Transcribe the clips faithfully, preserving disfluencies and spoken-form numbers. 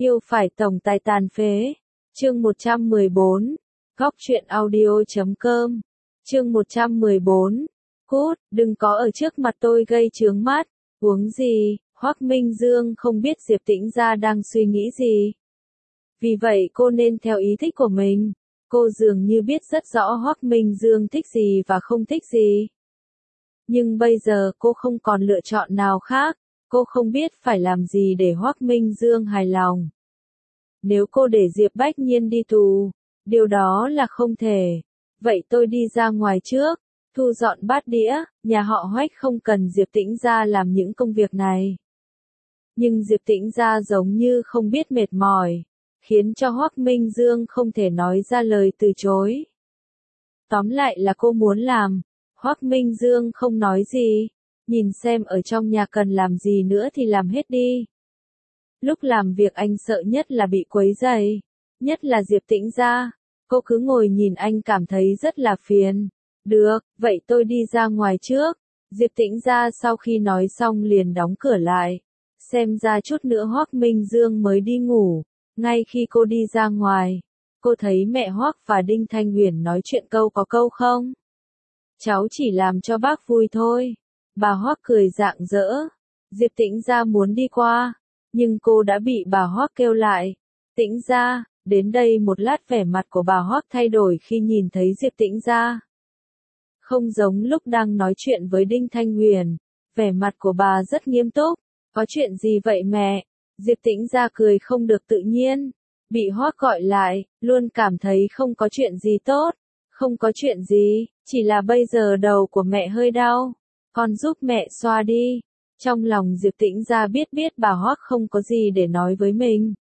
Yêu phải tổng tài tàn phế. Chương một trăm mười bốn. Góc truyện audio chấm com. Chương một trăm mười bốn. Cút, đừng có ở trước mặt tôi gây chướng mắt. Uống gì? Hoắc Minh Dương không biết Diệp Tĩnh Gia đang suy nghĩ gì. Vì vậy cô nên theo ý thích của mình. Cô dường như biết rất rõ Hoắc Minh Dương thích gì và không thích gì. Nhưng bây giờ cô không còn lựa chọn nào khác. Cô không biết phải làm gì để Hoắc Minh Dương hài lòng. Nếu cô để Diệp Bách Nhiên đi tù, điều đó là không thể. Vậy tôi đi ra ngoài trước, thu dọn bát đĩa, nhà họ Hoắc không cần Diệp Tĩnh Gia làm những công việc này. Nhưng Diệp Tĩnh Gia giống như không biết mệt mỏi, khiến cho Hoắc Minh Dương không thể nói ra lời từ chối. Tóm lại là cô muốn làm. Hoắc Minh Dương không nói gì, nhìn xem ở trong nhà cần làm gì nữa thì làm hết đi. Lúc làm việc anh sợ nhất là bị quấy rầy, nhất là Diệp Tĩnh Gia. Cô cứ ngồi nhìn anh cảm thấy rất là phiền. Được, vậy tôi đi ra ngoài trước. Diệp Tĩnh Gia sau khi nói xong liền đóng cửa lại. Xem ra chút nữa Hoắc Minh Dương mới đi ngủ. Ngay khi cô đi ra ngoài, cô thấy mẹ Hoắc và Đinh Thanh Huyền nói chuyện câu có câu không. Cháu chỉ làm cho bác vui thôi. Bà Hoắc cười rạng rỡ. Diệp Tĩnh Gia muốn đi qua, nhưng cô đã bị bà Hoắc kêu lại. Tĩnh Gia, đến đây một lát. Vẻ mặt của bà Hoắc thay đổi khi nhìn thấy Diệp Tĩnh Gia. Không giống lúc đang nói chuyện với Đinh Thanh Huyền, vẻ mặt của bà rất nghiêm túc. Có chuyện gì vậy mẹ? Diệp Tĩnh Gia cười không được tự nhiên. Bị Hoắc gọi lại, luôn cảm thấy không có chuyện gì tốt. Không có chuyện gì, chỉ là bây giờ đầu của mẹ hơi đau. Con giúp mẹ xoa đi. Trong lòng Diệp Tĩnh Gia biết biết bà Hoắc không có gì để nói với mình.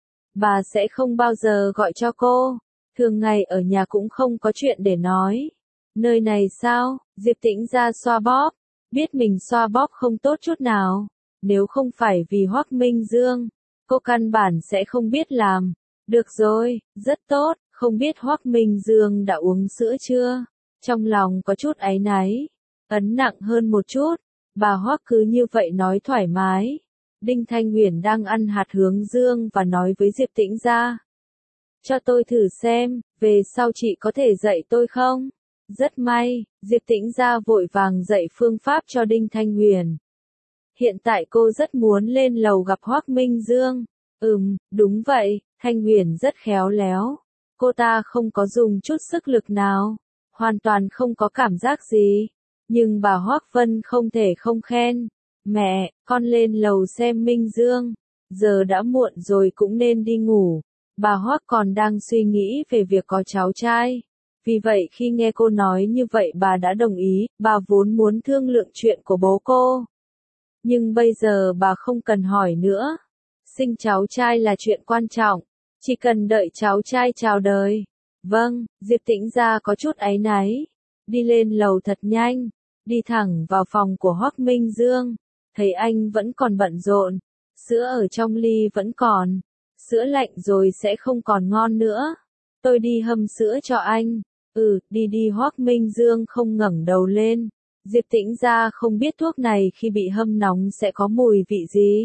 Bà sẽ không bao giờ gọi cho cô. Thường ngày ở nhà cũng không có chuyện để nói. Nơi này sao? Diệp Tĩnh Gia xoa bóp. Biết mình xoa bóp không tốt chút nào. Nếu không phải vì Hoắc Minh Dương, cô căn bản sẽ không biết làm. Được rồi, rất tốt. Không biết Hoắc Minh Dương đã uống sữa chưa? Trong lòng có chút áy náy. Ấn nặng hơn một chút. Bà Hoắc cứ như vậy nói thoải mái. Đinh Thanh Huyền đang ăn hạt hướng dương và nói với Diệp Tĩnh Gia. Cho tôi thử xem, về sau chị có thể dạy tôi không? Rất may, Diệp Tĩnh Gia vội vàng dạy phương pháp cho Đinh Thanh Huyền. Hiện tại cô rất muốn lên lầu gặp Hoắc Minh Dương. Ừm, đúng vậy, Thanh Huyền rất khéo léo. Cô ta không có dùng chút sức lực nào, hoàn toàn không có cảm giác gì. Nhưng bà Hoắc Vân không thể không khen. Mẹ, con lên lầu xem Minh Dương. Giờ đã muộn rồi cũng nên đi ngủ. Bà Hoắc còn đang suy nghĩ về việc có cháu trai. Vì vậy khi nghe cô nói như vậy bà đã đồng ý. Bà vốn muốn thương lượng chuyện của bố cô. Nhưng bây giờ bà không cần hỏi nữa. Sinh cháu trai là chuyện quan trọng. Chỉ cần đợi cháu trai chào đời. Vâng, Diệp Tĩnh Gia có chút áy náy. Đi lên lầu thật nhanh. Đi thẳng vào phòng của Hoắc Minh Dương. Thấy anh vẫn còn bận rộn. Sữa ở trong ly vẫn còn. Sữa lạnh rồi sẽ không còn ngon nữa. Tôi đi hâm sữa cho anh. Ừ, đi đi. Hoắc Minh Dương không ngẩng đầu lên. Diệp Tĩnh Gia không biết thuốc này khi bị hâm nóng sẽ có mùi vị gì.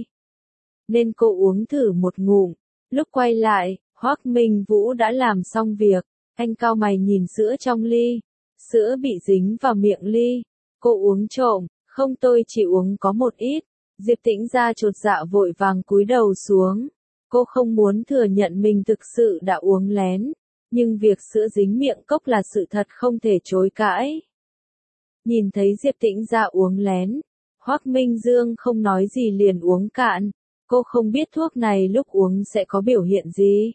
Nên cô uống thử một ngụm. Lúc quay lại, Hoắc Minh Vũ đã làm xong việc. Anh cau mày nhìn sữa trong ly. Sữa bị dính vào miệng ly. Cô uống trộm. Không, tôi chỉ uống có một ít. Diệp Tĩnh Gia chột dạ vội vàng cúi đầu xuống. Cô không muốn thừa nhận mình thực sự đã uống lén. Nhưng việc sữa dính miệng cốc là sự thật không thể chối cãi. Nhìn thấy Diệp Tĩnh Gia uống lén, Hoắc Minh Dương không nói gì liền uống cạn. Cô không biết thuốc này lúc uống sẽ có biểu hiện gì.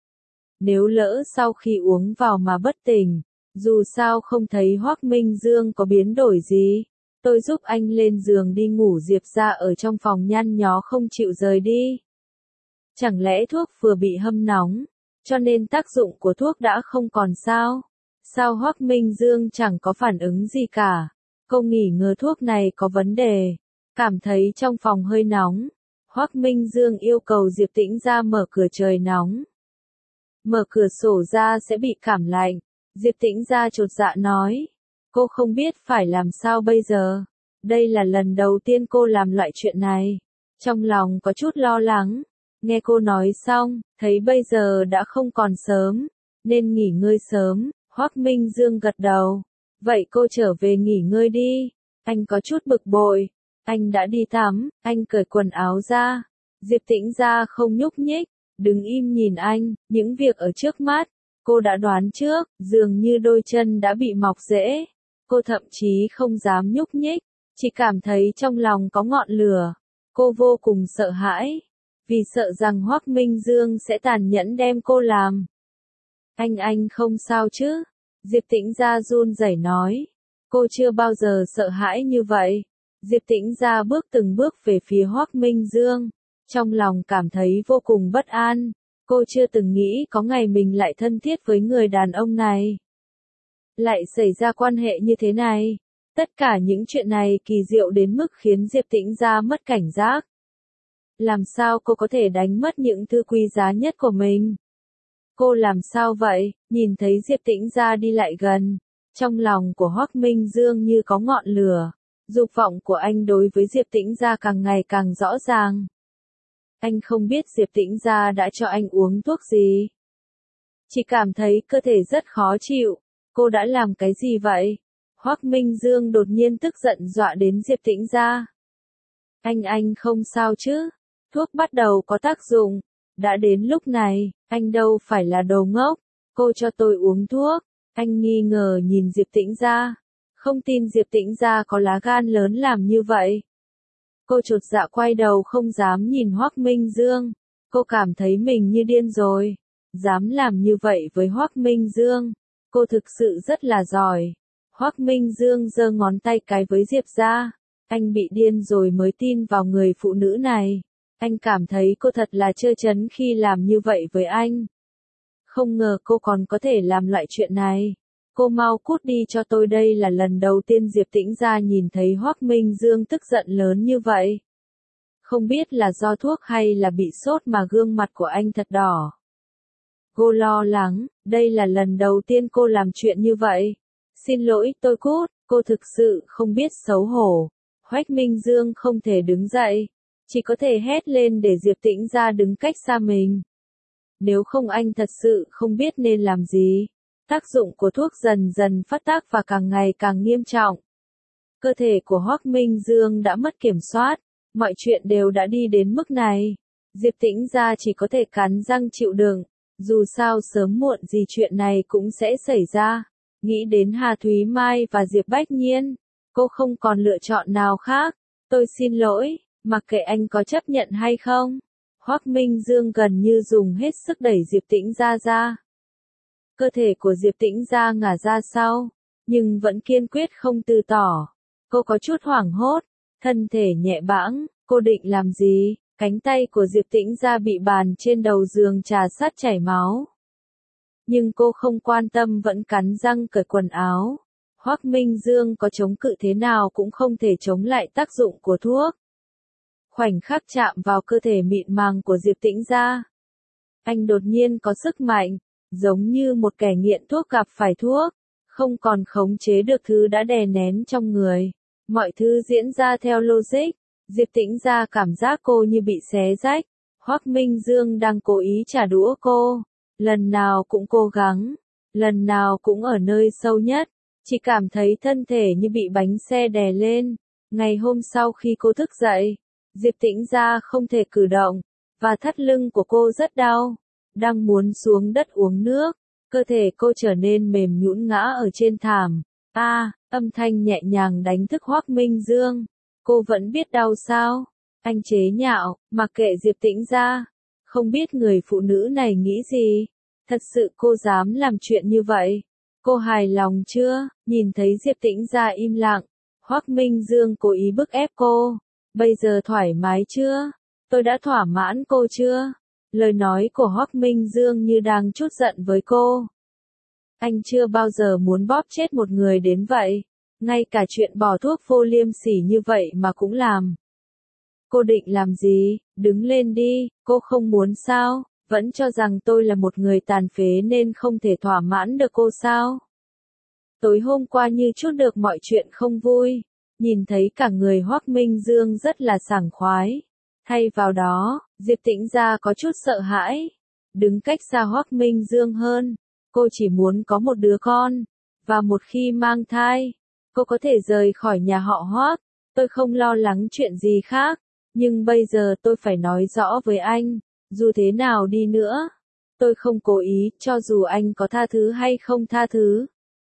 Nếu lỡ sau khi uống vào mà bất tỉnh, dù sao không thấy Hoắc Minh Dương có biến đổi gì. Tôi giúp anh lên giường đi ngủ. Diệp Gia ở trong phòng nhăn nhó không chịu rời đi. Chẳng lẽ thuốc vừa bị hâm nóng, cho nên tác dụng của thuốc đã không còn sao? Sao Hoắc Minh Dương chẳng có phản ứng gì cả? Cô nghỉ ngờ thuốc này có vấn đề. Cảm thấy trong phòng hơi nóng. Hoắc Minh Dương yêu cầu Diệp Tĩnh Gia mở cửa, trời nóng. Mở cửa sổ ra sẽ bị cảm lạnh. Diệp Tĩnh Gia chột dạ nói. Cô không biết phải làm sao bây giờ. Đây là lần đầu tiên cô làm loại chuyện này. Trong lòng có chút lo lắng. Nghe cô nói xong, thấy bây giờ đã không còn sớm, nên nghỉ ngơi sớm, Hoắc Minh Dương gật đầu. Vậy cô trở về nghỉ ngơi đi. Anh có chút bực bội. Anh đã đi tắm, anh cởi quần áo ra. Diệp Tĩnh Gia không nhúc nhích, đứng im nhìn anh, những việc ở trước mắt. Cô đã đoán trước, dường như đôi chân đã bị mọc rễ. Cô thậm chí không dám nhúc nhích, chỉ cảm thấy trong lòng có ngọn lửa. Cô vô cùng sợ hãi, vì sợ rằng Hoắc Minh Dương sẽ tàn nhẫn đem cô làm. Anh anh không sao chứ? Diệp Tĩnh Gia run rẩy nói. Cô chưa bao giờ sợ hãi như vậy. Diệp Tĩnh Gia bước từng bước về phía Hoắc Minh Dương, trong lòng cảm thấy vô cùng bất an. Cô chưa từng nghĩ có ngày mình lại thân thiết với người đàn ông này. Lại xảy ra quan hệ như thế này. Tất cả những chuyện này kỳ diệu đến mức khiến Diệp Tĩnh Gia mất cảnh giác. Làm sao cô có thể đánh mất những thứ quý giá nhất của mình? Cô làm sao vậy? Nhìn thấy Diệp Tĩnh Gia đi lại gần, trong lòng của Hoắc Minh Dương như có ngọn lửa. Dục vọng của anh đối với Diệp Tĩnh Gia càng ngày càng rõ ràng. Anh không biết Diệp Tĩnh Gia đã cho anh uống thuốc gì. Chỉ cảm thấy cơ thể rất khó chịu. Cô đã làm cái gì vậy? Hoắc Minh Dương đột nhiên tức giận dọa đến Diệp Tĩnh Gia. Anh anh không sao chứ? Thuốc bắt đầu có tác dụng. Đã đến lúc này, anh đâu phải là đồ ngốc. Cô cho tôi uống thuốc. Anh nghi ngờ nhìn Diệp Tĩnh Gia. Không tin Diệp Tĩnh Gia có lá gan lớn làm như vậy. Cô chột dạ quay đầu không dám nhìn Hoắc Minh Dương. Cô cảm thấy mình như điên rồi. Dám làm như vậy với Hoắc Minh Dương. Cô thực sự rất là giỏi. Hoắc Minh Dương giơ ngón tay cái với Diệp Gia. Anh bị điên rồi mới tin vào người phụ nữ này. Anh cảm thấy cô thật là trơ trấn khi làm như vậy với anh. Không ngờ cô còn có thể làm loại chuyện này. Cô mau cút đi cho tôi, đây là lần đầu tiên Diệp Tĩnh Gia nhìn thấy Hoắc Minh Dương tức giận lớn như vậy. Không biết là do thuốc hay là bị sốt mà gương mặt của anh thật đỏ. Cô lo lắng, đây là lần đầu tiên cô làm chuyện như vậy. Xin lỗi, tôi cút, cô thực sự không biết xấu hổ. Hoắc Minh Dương không thể đứng dậy, chỉ có thể hét lên để Diệp Tĩnh Gia đứng cách xa mình. Nếu không anh thật sự không biết nên làm gì. Tác dụng của thuốc dần dần phát tác và càng ngày càng nghiêm trọng. Cơ thể của Hoắc Minh Dương đã mất kiểm soát, mọi chuyện đều đã đi đến mức này. Diệp Tĩnh Gia chỉ có thể cắn răng chịu đựng, dù sao sớm muộn gì chuyện này cũng sẽ xảy ra. Nghĩ đến Hà Thúy Mai và Diệp Bách Nhiên, cô không còn lựa chọn nào khác. Tôi xin lỗi, mặc kệ anh có chấp nhận hay không. Hoắc Minh Dương gần như dùng hết sức đẩy Diệp Tĩnh Gia ra. Cơ thể của Diệp Tĩnh Gia ngả ra sau, nhưng vẫn kiên quyết không từ tỏ. Cô có chút hoảng hốt, thân thể nhẹ bẫng, cô định làm gì? Cánh tay của Diệp Tĩnh Gia bị bàn trên đầu giường trà sát chảy máu. Nhưng cô không quan tâm, vẫn cắn răng cởi quần áo. Hoắc Minh Dương có chống cự thế nào cũng không thể chống lại tác dụng của thuốc. Khoảnh khắc chạm vào cơ thể mịn màng của Diệp Tĩnh Gia, anh đột nhiên có sức mạnh, giống như một kẻ nghiện thuốc gặp phải thuốc, không còn khống chế được thứ đã đè nén trong người. Mọi thứ diễn ra theo logic. Diệp Tĩnh Gia cảm giác cô như bị xé rách. Hoắc Minh Dương đang cố ý trả đũa cô. Lần nào cũng cố gắng, lần nào cũng ở nơi sâu nhất, chỉ cảm thấy thân thể như bị bánh xe đè lên. Ngày hôm sau khi cô thức dậy, Diệp Tĩnh Gia không thể cử động, và thắt lưng của cô rất đau. Đang muốn xuống đất uống nước, cơ thể cô trở nên mềm nhũn ngã ở trên thảm. A, à, âm thanh nhẹ nhàng đánh thức Hoắc Minh Dương. Cô vẫn biết đau sao? Anh chế nhạo, mặc kệ Diệp Tĩnh Gia. Không biết người phụ nữ này nghĩ gì? Thật sự cô dám làm chuyện như vậy? Cô hài lòng chưa? Nhìn thấy Diệp Tĩnh Gia im lặng, Hoắc Minh Dương cố ý bức ép cô. Bây giờ thoải mái chưa? Tôi đã thỏa mãn cô chưa? Lời nói của Hoắc Minh Dương như đang trút giận với cô. Anh chưa bao giờ muốn bóp chết một người đến vậy. Ngay cả chuyện bỏ thuốc vô liêm sỉ như vậy mà cũng làm. Cô định làm gì? Đứng lên đi, cô không muốn sao? Vẫn cho rằng tôi là một người tàn phế nên không thể thỏa mãn được cô sao? Tối hôm qua như chút được mọi chuyện không vui. Nhìn thấy cả người Hoắc Minh Dương rất là sảng khoái. Thay vào đó, Diệp Tĩnh Gia có chút sợ hãi, đứng cách xa Hoắc Minh Dương hơn. Cô chỉ muốn có một đứa con, và một khi mang thai, cô có thể rời khỏi nhà họ Hoắc. Tôi không lo lắng chuyện gì khác, nhưng bây giờ tôi phải nói rõ với anh, dù thế nào đi nữa, tôi không cố ý, cho dù anh có tha thứ hay không tha thứ.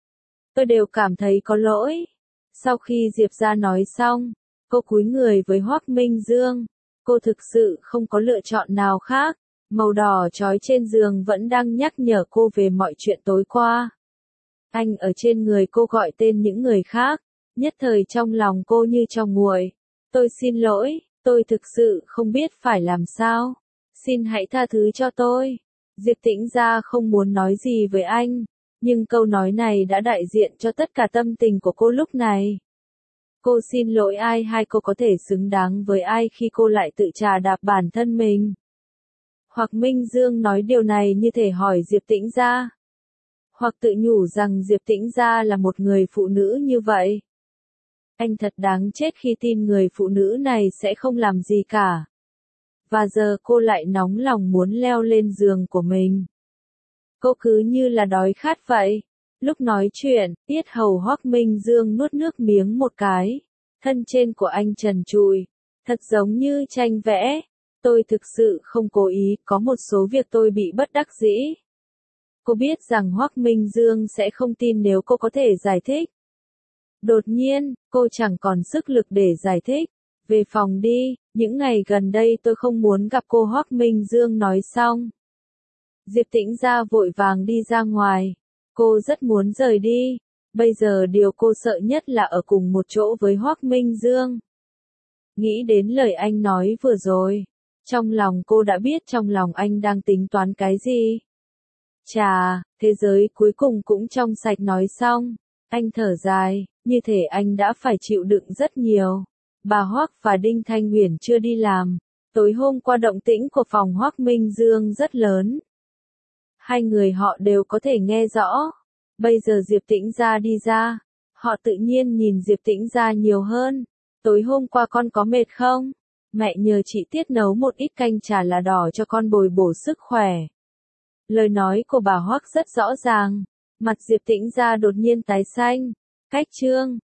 Tôi đều cảm thấy có lỗi. Sau khi Diệp Gia nói xong, cô cúi người với Hoắc Minh Dương. Cô thực sự không có lựa chọn nào khác. Màu đỏ chói trên giường vẫn đang nhắc nhở cô về mọi chuyện tối qua. Anh ở trên người cô gọi tên những người khác, nhất thời trong lòng cô như trong nguội. Tôi xin lỗi, tôi thực sự không biết phải làm sao. Xin hãy tha thứ cho tôi. Diệp Tĩnh Gia không muốn nói gì với anh, nhưng câu nói này đã đại diện cho tất cả tâm tình của cô lúc này. Cô xin lỗi ai hay cô có thể xứng đáng với ai khi cô lại tự trà đạp bản thân mình? Hoặc Minh Dương nói điều này như thể hỏi Diệp Tĩnh Gia, hoặc tự nhủ rằng Diệp Tĩnh Gia là một người phụ nữ như vậy. Anh thật đáng chết khi tin người phụ nữ này sẽ không làm gì cả. Và giờ cô lại nóng lòng muốn leo lên giường của mình. Cô cứ như là đói khát vậy. Lúc nói chuyện, yết hầu Hoắc Minh Dương nuốt nước miếng một cái. Thân trên của anh trần trụi, thật giống như tranh vẽ. Tôi thực sự không cố ý, có một số việc tôi bị bất đắc dĩ. Cô biết rằng Hoắc Minh Dương sẽ không tin nếu cô có thể giải thích. Đột nhiên, cô chẳng còn sức lực để giải thích. Về phòng đi, những ngày gần đây tôi không muốn gặp cô. Hoắc Minh Dương nói xong. Diệp Tĩnh Gia vội vàng đi ra ngoài. Cô rất muốn rời đi. Bây giờ điều cô sợ nhất là ở cùng một chỗ với Hoắc Minh Dương. Nghĩ đến lời anh nói vừa rồi, trong lòng cô đã biết trong lòng anh đang tính toán cái gì. Chà, thế giới cuối cùng cũng trong sạch. Nói xong, anh thở dài, như thể anh đã phải chịu đựng rất nhiều. Bà Hoắc và Đinh Thanh Huyền chưa đi làm. Tối hôm qua động tĩnh của phòng Hoắc Minh Dương rất lớn. Hai người họ đều có thể nghe rõ. Bây giờ Diệp Tĩnh Gia đi ra, họ tự nhiên nhìn Diệp Tĩnh Gia nhiều hơn. Tối hôm qua con có mệt không? Mẹ nhờ chị Tiết nấu một ít canh chả lá đỏ cho con bồi bổ sức khỏe. Lời nói của bà Hoắc rất rõ ràng. Mặt Diệp Tĩnh Gia đột nhiên tái xanh. Cách chương